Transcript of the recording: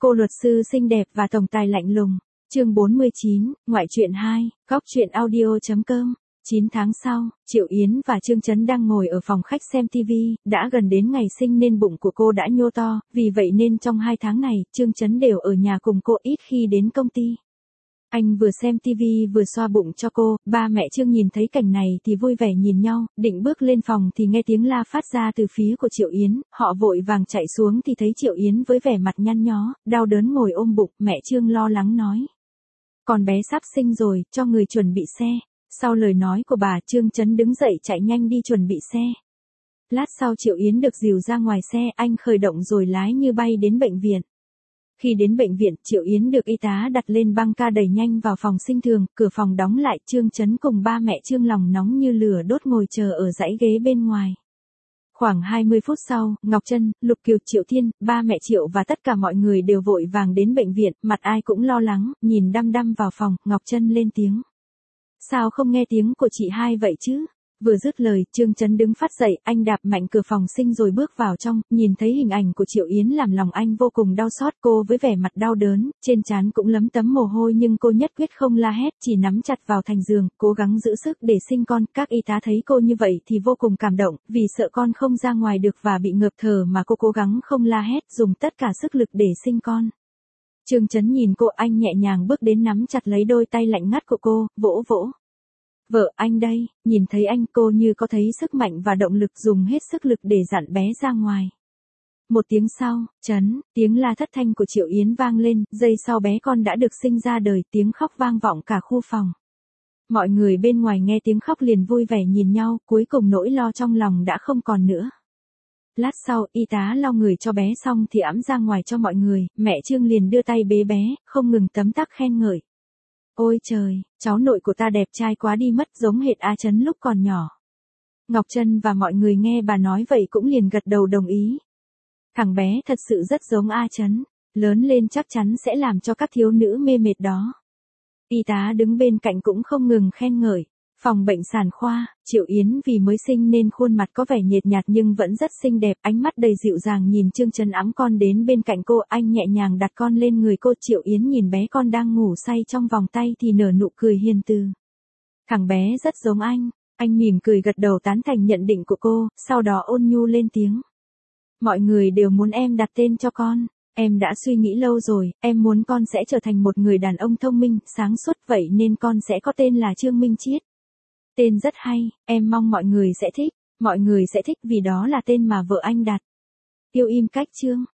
Cô luật sư xinh đẹp và tổng tài lạnh lùng. Chương 49, ngoại truyện 2, góc truyện audio.com. 9 tháng sau, Triệu Yến và Trương Chấn đang ngồi ở phòng khách xem TV, đã gần đến ngày sinh nên bụng của cô đã nhô to, vì vậy nên trong 2 tháng này, Trương Chấn đều ở nhà cùng cô, ít khi đến công ty. Anh vừa xem TV vừa xoa bụng cho cô, ba mẹ Trương nhìn thấy cảnh này thì vui vẻ nhìn nhau, định bước lên phòng thì nghe tiếng la phát ra từ phía của Triệu Yến, họ vội vàng chạy xuống thì thấy Triệu Yến với vẻ mặt nhăn nhó, đau đớn ngồi ôm bụng, mẹ Trương lo lắng nói. Con bé sắp sinh rồi, cho người chuẩn bị xe. Sau lời nói của bà, Trương Chấn đứng dậy chạy nhanh đi chuẩn bị xe. Lát sau Triệu Yến được dìu ra ngoài xe, anh khởi động rồi lái như bay đến bệnh viện. Khi đến bệnh viện, Triệu Yến được y tá đặt lên băng ca đẩy nhanh vào phòng sinh thường, cửa phòng đóng lại, Trương Chấn cùng ba mẹ Trương lòng nóng như lửa đốt ngồi chờ ở dãy ghế bên ngoài. Khoảng 20 phút sau, Ngọc Trân, Lục Kiều, Triệu Thiên, ba mẹ Triệu và tất cả mọi người đều vội vàng đến bệnh viện, mặt ai cũng lo lắng, nhìn đăm đăm vào phòng, Ngọc Trân lên tiếng. Sao không nghe tiếng của chị hai vậy chứ? Vừa dứt lời, Trương Chấn đứng phát dậy, anh đạp mạnh cửa phòng sinh rồi bước vào trong, nhìn thấy hình ảnh của Triệu Yến làm lòng anh vô cùng đau xót, cô với vẻ mặt đau đớn, trên trán cũng lấm tấm mồ hôi nhưng cô nhất quyết không la hét, chỉ nắm chặt vào thành giường, cố gắng giữ sức để sinh con. Các y tá thấy cô như vậy thì vô cùng cảm động, vì sợ con không ra ngoài được và bị ngợp thở mà cô cố gắng không la hét, dùng tất cả sức lực để sinh con. Trương Chấn nhìn cô, anh nhẹ nhàng bước đến nắm chặt lấy đôi tay lạnh ngắt của cô, vỗ vỗ. Vợ anh đây, nhìn thấy anh, cô như có thấy sức mạnh và động lực, dùng hết sức lực để dặn bé ra ngoài. Một tiếng sau, Chấn, tiếng la thất thanh của Triệu Yến vang lên, giây sau bé con đã được sinh ra đời, tiếng khóc vang vọng cả khu phòng. Mọi người bên ngoài nghe tiếng khóc liền vui vẻ nhìn nhau, cuối cùng nỗi lo trong lòng đã không còn nữa. Lát sau, y tá lau người cho bé xong thì ẵm ra ngoài cho mọi người, mẹ Trương liền đưa tay bế bé, không ngừng tấm tắc khen ngợi. Ôi trời, cháu nội của ta đẹp trai quá đi mất, giống hệt A Chấn lúc còn nhỏ. Ngọc Trân và mọi người nghe bà nói vậy cũng liền gật đầu đồng ý. Thằng bé thật sự rất giống A Chấn, lớn lên chắc chắn sẽ làm cho các thiếu nữ mê mệt đó. Y tá đứng bên cạnh cũng không ngừng khen ngợi. Phòng bệnh sản khoa, Triệu Yến vì mới sinh nên khuôn mặt có vẻ nhợt nhạt nhưng vẫn rất xinh đẹp, ánh mắt đầy dịu dàng nhìn Trương Chấn ẵm con đến bên cạnh cô, anh nhẹ nhàng đặt con lên người cô. Triệu Yến nhìn bé con đang ngủ say trong vòng tay thì nở nụ cười hiền từ. Thằng bé rất giống anh mỉm cười gật đầu tán thành nhận định của cô, sau đó ôn nhu lên tiếng. Mọi người đều muốn em đặt tên cho con. Em đã suy nghĩ lâu rồi, em muốn con sẽ trở thành một người đàn ông thông minh, sáng suốt, vậy nên con sẽ có tên là Trương Minh Chiết. Tên rất hay, em mong mọi người sẽ thích vì đó là tên mà vợ anh đặt. Yêu im cách Trương,